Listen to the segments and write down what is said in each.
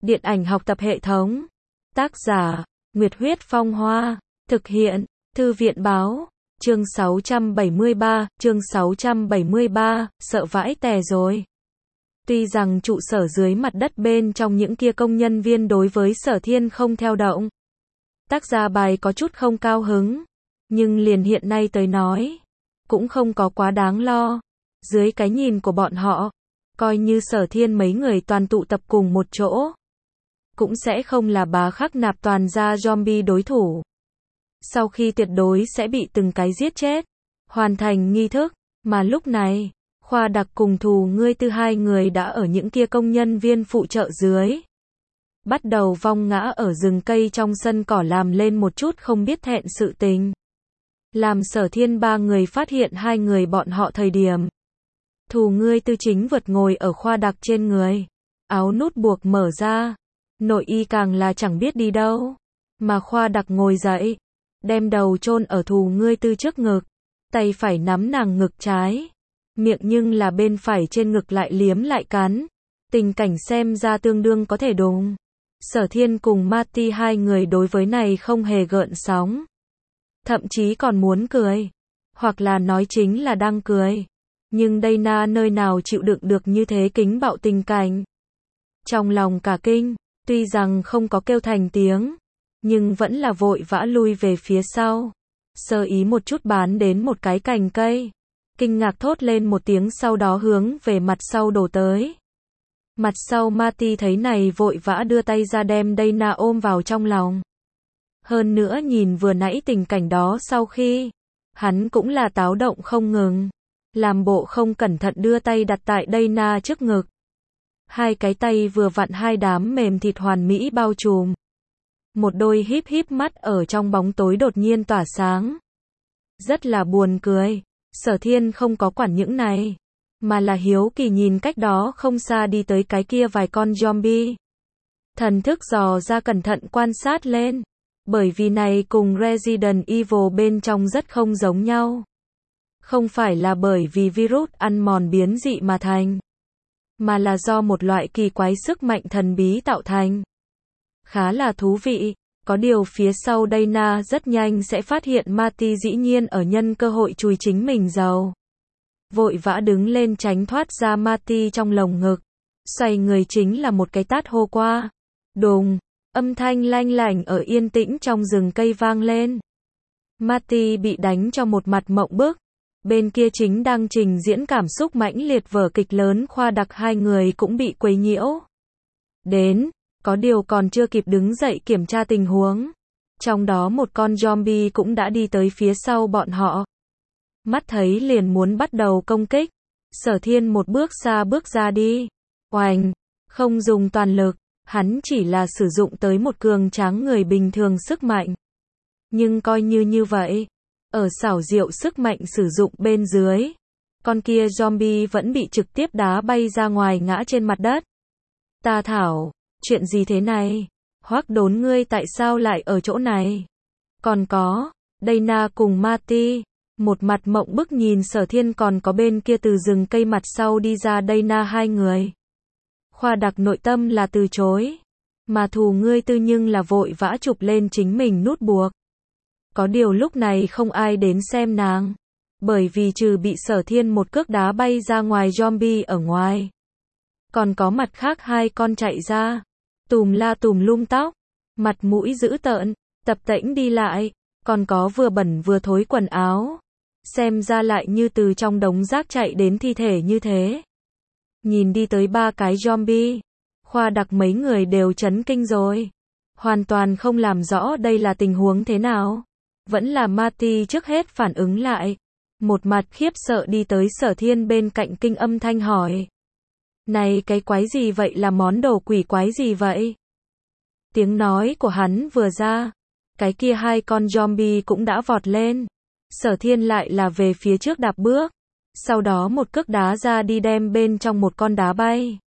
Điện ảnh học tập hệ thống. Tác giả, Nguyệt Huyết Phong Hoa. Thực hiện, Thư viện Báo. Chương 673, sợ vãi tè rồi. Tuy rằng trụ sở dưới mặt đất bên trong những kia công nhân viên đối với Sở Thiên không theo động. Tác giả bài có chút không cao hứng, nhưng liền hiện nay tới nói, cũng không có quá đáng lo. Dưới cái nhìn của bọn họ, coi như Sở Thiên mấy người toàn tụ tập cùng một chỗ, cũng sẽ không là bá khắc nạp toàn ra zombie đối thủ. Sau khi tuyệt đối sẽ bị từng cái giết chết, hoàn thành nghi thức, mà lúc này, Khoa Đặc cùng Thù Ngươi Tư hai người đã ở những kia công nhân viên phụ trợ dưới. Bắt đầu vong ngã ở rừng cây trong sân cỏ làm lên một chút không biết thẹn sự tình. Làm Sở Thiên ba người phát hiện hai người bọn họ thời điểm. Thù Ngươi Tư chính vượt ngồi ở Khoa Đặc trên người. Áo nút buộc mở ra. Nội y càng là chẳng biết đi đâu. Mà Khoa Đặc ngồi dậy. Đem đầu chôn ở Thù Ngươi Tư trước ngực. Tay phải nắm nàng ngực trái. Miệng nhưng là bên phải trên ngực lại liếm lại cắn. Tình cảnh xem ra tương đương có thể đùng. Sở Thiên cùng Marty hai người đối với này không hề gợn sóng. Thậm chí còn muốn cười. Hoặc là nói chính là đang cười. Nhưng Dana nơi nào chịu đựng được như thế kính bạo tình cảnh. Trong lòng cả kinh, tuy rằng không có kêu thành tiếng, nhưng vẫn là vội vã lui về phía sau. Sơ ý một chút bán đến một cái cành cây. Kinh ngạc thốt lên một tiếng sau đó hướng về mặt sau đổ tới. Mặt sau Marty thấy này vội vã đưa tay ra đem Dana ôm vào trong lòng. Hơn nữa nhìn vừa nãy tình cảnh đó sau khi, hắn cũng là táo động không ngừng. Làm bộ không cẩn thận đưa tay đặt tại Dana trước ngực. Hai cái tay vừa vặn hai đám mềm thịt hoàn mỹ bao trùm. Một đôi híp híp mắt ở trong bóng tối đột nhiên tỏa sáng. Rất là buồn cười. Sở Thiên không có quản những này, mà là hiếu kỳ nhìn cách đó không xa đi tới cái kia vài con zombie. Thần thức dò ra cẩn thận quan sát lên, bởi vì này cùng Resident Evil bên trong rất không giống nhau. Không phải là bởi vì virus ăn mòn biến dị mà thành, mà là do một loại kỳ quái sức mạnh thần bí tạo thành. Khá là thú vị. Có điều phía sau Dana rất nhanh sẽ phát hiện Marty dĩ nhiên ở nhân cơ hội chùi chính mình dầu. Vội vã đứng lên tránh thoát ra Marty trong lồng ngực. Xoay người chính là một cái tát hô qua. Đùng, âm thanh lanh lảnh ở yên tĩnh trong rừng cây vang lên. Marty bị đánh cho một mặt mộng bức. Bên kia chính đang trình diễn cảm xúc mãnh liệt vở kịch lớn Khoa Đặc hai người cũng bị quấy nhiễu. Đến. Có điều còn chưa kịp đứng dậy kiểm tra tình huống. Trong đó một con zombie cũng đã đi tới phía sau bọn họ. Mắt thấy liền muốn bắt đầu công kích. Sở Thiên một bước xa bước ra đi. Oành, không dùng toàn lực, hắn chỉ là sử dụng tới một cường tráng người bình thường sức mạnh. Nhưng coi như vậy, ở xảo diệu sức mạnh sử dụng bên dưới, con kia zombie vẫn bị trực tiếp đá bay ra ngoài ngã trên mặt đất. Ta thảo. Chuyện gì thế này? Hoắc Đốn ngươi tại sao lại ở chỗ này? Còn có, Dana cùng Marty, một mặt mộng bức nhìn Sở Thiên còn có bên kia từ rừng cây mặt sau đi ra Dana hai người. Khoa Đặc nội tâm là từ chối, mà Thù Ngươi Tư nhưng là vội vã chụp lên chính mình nút buộc. Có điều lúc này không ai đến xem nàng, bởi vì trừ bị Sở Thiên một cước đá bay ra ngoài zombie ở ngoài. Còn có mặt khác hai con chạy ra, tùm la tùm lum tóc, mặt mũi dữ tợn, tập tễnh đi lại, còn có vừa bẩn vừa thối quần áo, xem ra lại như từ trong đống rác chạy đến thi thể như thế. Nhìn đi tới ba cái zombie, Khoa Đặc mấy người đều chấn kinh rồi, hoàn toàn không làm rõ đây là tình huống thế nào. Vẫn là Marty trước hết phản ứng lại, một mặt khiếp sợ đi tới Sở Thiên bên cạnh kinh âm thanh hỏi. Này cái quái gì vậy, là món đồ quỷ quái gì vậy? Tiếng nói của hắn vừa ra, cái kia hai con zombie cũng đã vọt lên. Sở Thiên lại là về phía trước đạp bước, sau đó một cước đá ra đi đem bên trong một con đá bay.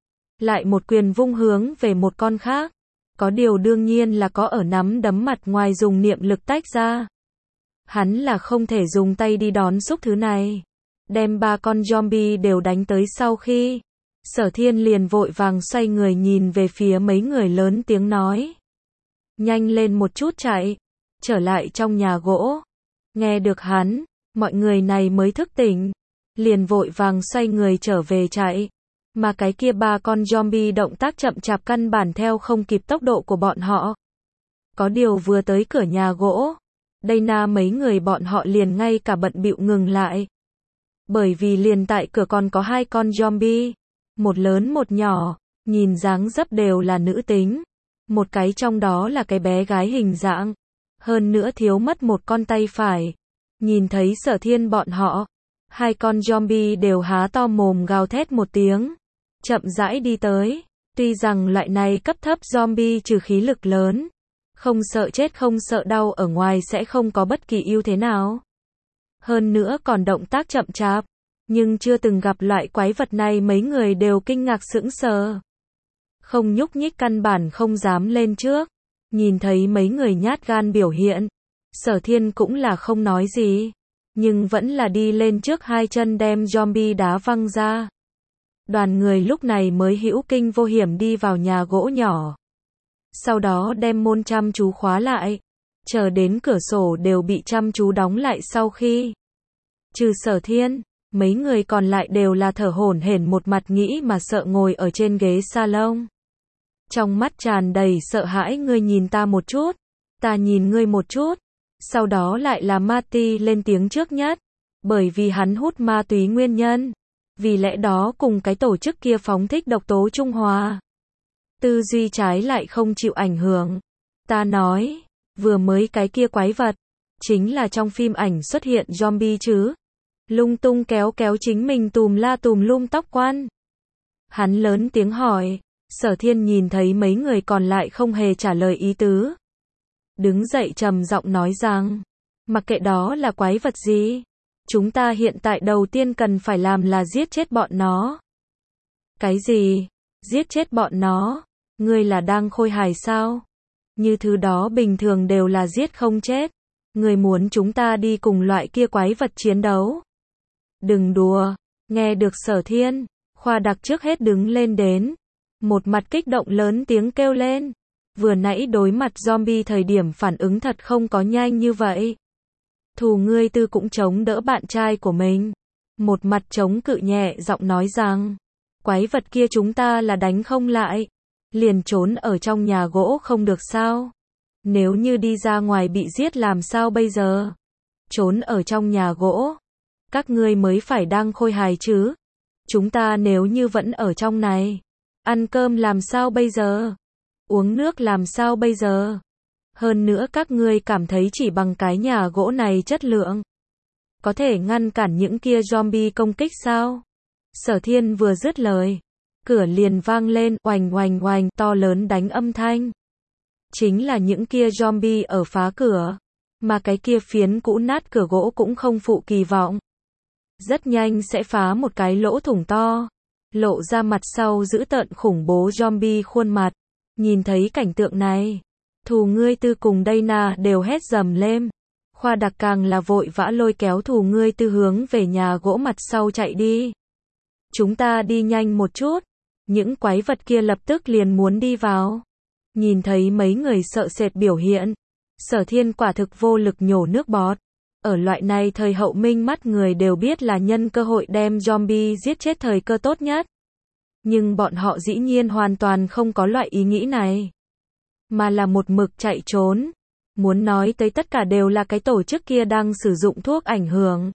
Lại một quyền vung hướng về một con khác. Có điều đương nhiên là có ở nắm đấm mặt ngoài dùng niệm lực tách ra. Hắn là không thể dùng tay đi đón xúc thứ này. Đem ba con zombie đều đánh tới sau khi. Sở Thiên liền vội vàng xoay người nhìn về phía mấy người lớn tiếng nói. Nhanh lên một chút chạy, trở lại trong nhà gỗ. Nghe được hắn, mọi người này mới thức tỉnh, liền vội vàng xoay người trở về chạy. Mà cái kia ba con zombie động tác chậm chạp căn bản theo không kịp tốc độ của bọn họ. Có điều vừa tới cửa nhà gỗ, Dana mấy người bọn họ liền ngay cả bận bịu ngừng lại. Bởi vì liền tại cửa còn có hai con zombie, một lớn một nhỏ, nhìn dáng dấp đều là nữ tính. Một cái trong đó là cái bé gái hình dạng, hơn nữa thiếu mất một con tay phải. Nhìn thấy Sở Thiên bọn họ, hai con zombie đều há to mồm gào thét một tiếng, chậm rãi đi tới. Tuy rằng loại này cấp thấp zombie trừ khí lực lớn, không sợ chết không sợ đau ở ngoài sẽ không có bất kỳ ưu thế nào. Hơn nữa còn động tác chậm chạp, nhưng chưa từng gặp loại quái vật này mấy người đều kinh ngạc sững sờ. Không nhúc nhích căn bản không dám lên trước. Nhìn thấy mấy người nhát gan biểu hiện, Sở Thiên cũng là không nói gì, nhưng vẫn là đi lên trước hai chân đem zombie đá văng ra. Đoàn người lúc này mới hữu kinh vô hiểm đi vào nhà gỗ nhỏ. Sau đó đem môn chăm chú khóa lại, chờ đến cửa sổ đều bị chăm chú đóng lại sau khi. Trừ Sở Thiên, mấy người còn lại đều là thở hổn hển một mặt nghĩ mà sợ ngồi ở trên ghế salon. Trong mắt tràn đầy sợ hãi, ngươi nhìn ta một chút, ta nhìn ngươi một chút. Sau đó lại là Marty lên tiếng trước nhất, bởi vì hắn hút ma túy nguyên nhân. Vì lẽ đó cùng cái tổ chức kia phóng thích độc tố trung hòa. Tư duy trái lại không chịu ảnh hưởng. Ta nói, vừa mới cái kia quái vật, chính là trong phim ảnh xuất hiện zombie chứ. Lung tung kéo kéo chính mình tùm la tùm lum tóc quan. Hắn lớn tiếng hỏi. Sở Thiên nhìn thấy mấy người còn lại không hề trả lời ý tứ, đứng dậy trầm giọng nói rằng, mặc kệ đó là quái vật gì, chúng ta hiện tại đầu tiên cần phải làm là giết chết bọn nó. Cái gì? Giết chết bọn nó? Ngươi là đang khôi hài sao? Như thứ đó bình thường đều là giết không chết. Ngươi muốn chúng ta đi cùng loại kia quái vật chiến đấu? Đừng đùa. Nghe được Sở Thiên, Khoa Đặc trước hết đứng lên đến, một mặt kích động lớn tiếng kêu lên. Vừa nãy đối mặt zombie thời điểm phản ứng thật không có nhanh như vậy. Thù ngươi tư cũng chống đỡ bạn trai của mình. Một mặt chống cự nhẹ giọng nói rằng, quái vật kia chúng ta là đánh không lại. Liền trốn ở trong nhà gỗ không được sao? Nếu như đi ra ngoài bị giết làm sao bây giờ? Trốn ở trong nhà gỗ. Các ngươi mới phải đang khôi hài chứ. Chúng ta nếu như vẫn ở trong này, ăn cơm làm sao bây giờ? Uống nước làm sao bây giờ? Hơn nữa các ngươi cảm thấy chỉ bằng cái nhà gỗ này chất lượng, có thể ngăn cản những kia zombie công kích sao? Sở Thiên vừa dứt lời, cửa liền vang lên oành oành oành to lớn đánh âm thanh. Chính là những kia zombie ở phá cửa, mà cái kia phiến cũ nát cửa gỗ cũng không phụ kỳ vọng. Rất nhanh sẽ phá một cái lỗ thủng to, lộ ra mặt sau dữ tợn khủng bố zombie khuôn mặt. Nhìn thấy cảnh tượng này, Thù ngươi tư cùng Dana đều hét dầm lên. Khoa Đặc càng là vội vã lôi kéo Thù ngươi tư hướng về nhà gỗ mặt sau chạy đi. Chúng ta đi nhanh một chút. Những quái vật kia lập tức liền muốn đi vào. Nhìn thấy mấy người sợ sệt biểu hiện, Sở Thiên quả thực vô lực nhổ nước bọt. Ở loại này thời hậu minh mắt người đều biết là nhân cơ hội đem zombie giết chết thời cơ tốt nhất. Nhưng bọn họ dĩ nhiên hoàn toàn không có loại ý nghĩ này, mà là một mực chạy trốn. Muốn nói tới tất cả đều là cái tổ chức kia đang sử dụng thuốc ảnh hưởng.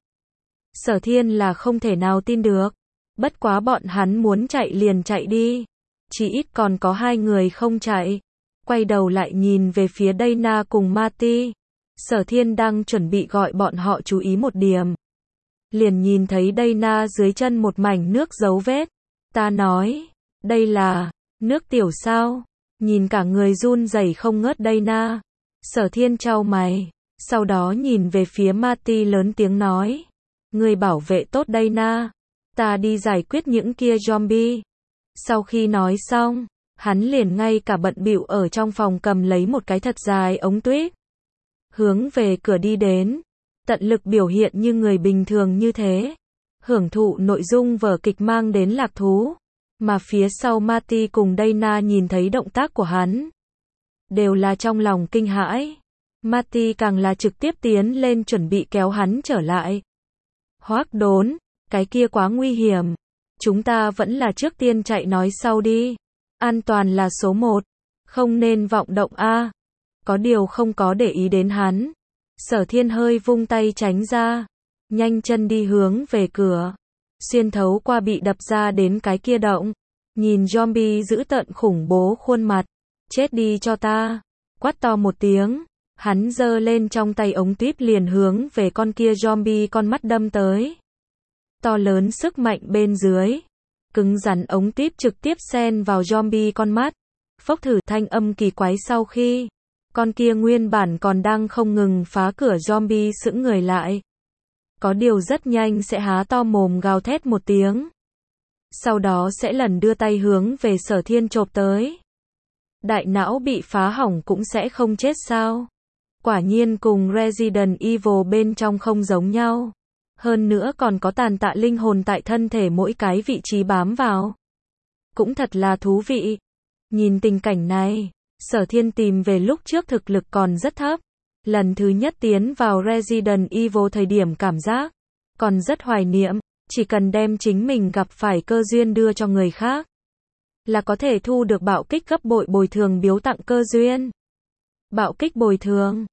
Sở Thiên là không thể nào tin được. Bất quá bọn hắn muốn chạy liền chạy đi. Chỉ ít còn có hai người không chạy. Quay đầu lại nhìn về phía Dana cùng Marty. Sở Thiên đang chuẩn bị gọi bọn họ chú ý một điểm. Liền nhìn thấy Dana dưới chân một mảnh nước dấu vết. Ta nói, đây là nước tiểu sao? Nhìn cả người run rẩy không ngớt Dana. Sở Thiên chau mày, sau đó nhìn về phía Marty lớn tiếng nói, ngươi bảo vệ tốt Dana, ta đi giải quyết những kia zombie. Sau khi nói xong, hắn liền ngay cả bận bịu ở trong phòng cầm lấy một cái thật dài ống tuyết, hướng về cửa đi đến, tận lực biểu hiện như người bình thường như thế, hưởng thụ nội dung vở kịch mang đến lạc thú. Mà phía sau Marty cùng Dana nhìn thấy động tác của hắn, đều là trong lòng kinh hãi. Marty càng là trực tiếp tiến lên chuẩn bị kéo hắn trở lại. Hoác Đốn, cái kia quá nguy hiểm. Chúng ta vẫn là trước tiên chạy nói sau đi. An toàn là số 1. Không nên vọng động a. Có điều không có để ý đến hắn. Sở Thiên hơi vung tay tránh ra. Nhanh chân đi hướng về cửa. Xuyên thấu qua bị đập ra đến cái kia động. Nhìn zombie dữ tợn khủng bố khuôn mặt. Chết đi cho ta. Quát to một tiếng. Hắn giơ lên trong tay ống tuyếp liền hướng về con kia zombie con mắt đâm tới. To lớn sức mạnh bên dưới. Cứng rắn ống tuyếp trực tiếp xen vào zombie con mắt. Phốc thử thanh âm kỳ quái sau khi. Con kia nguyên bản còn đang không ngừng phá cửa zombie sững người lại. Có điều rất nhanh sẽ há to mồm gào thét một tiếng. Sau đó sẽ lần đưa tay hướng về Sở Thiên chộp tới. Đại não bị phá hỏng cũng sẽ không chết sao? Quả nhiên cùng Resident Evil bên trong không giống nhau. Hơn nữa còn có tàn tạ linh hồn tại thân thể mỗi cái vị trí bám vào. Cũng thật là thú vị. Nhìn tình cảnh này, Sở Thiên tìm về lúc trước thực lực còn rất thấp. Lần thứ nhất tiến vào Resident Evil thời điểm cảm giác còn rất hoài niệm, chỉ cần đem chính mình gặp phải cơ duyên đưa cho người khác, là có thể thu được bạo kích gấp bội bồi thường biếu tặng cơ duyên. Bạo kích bồi thường,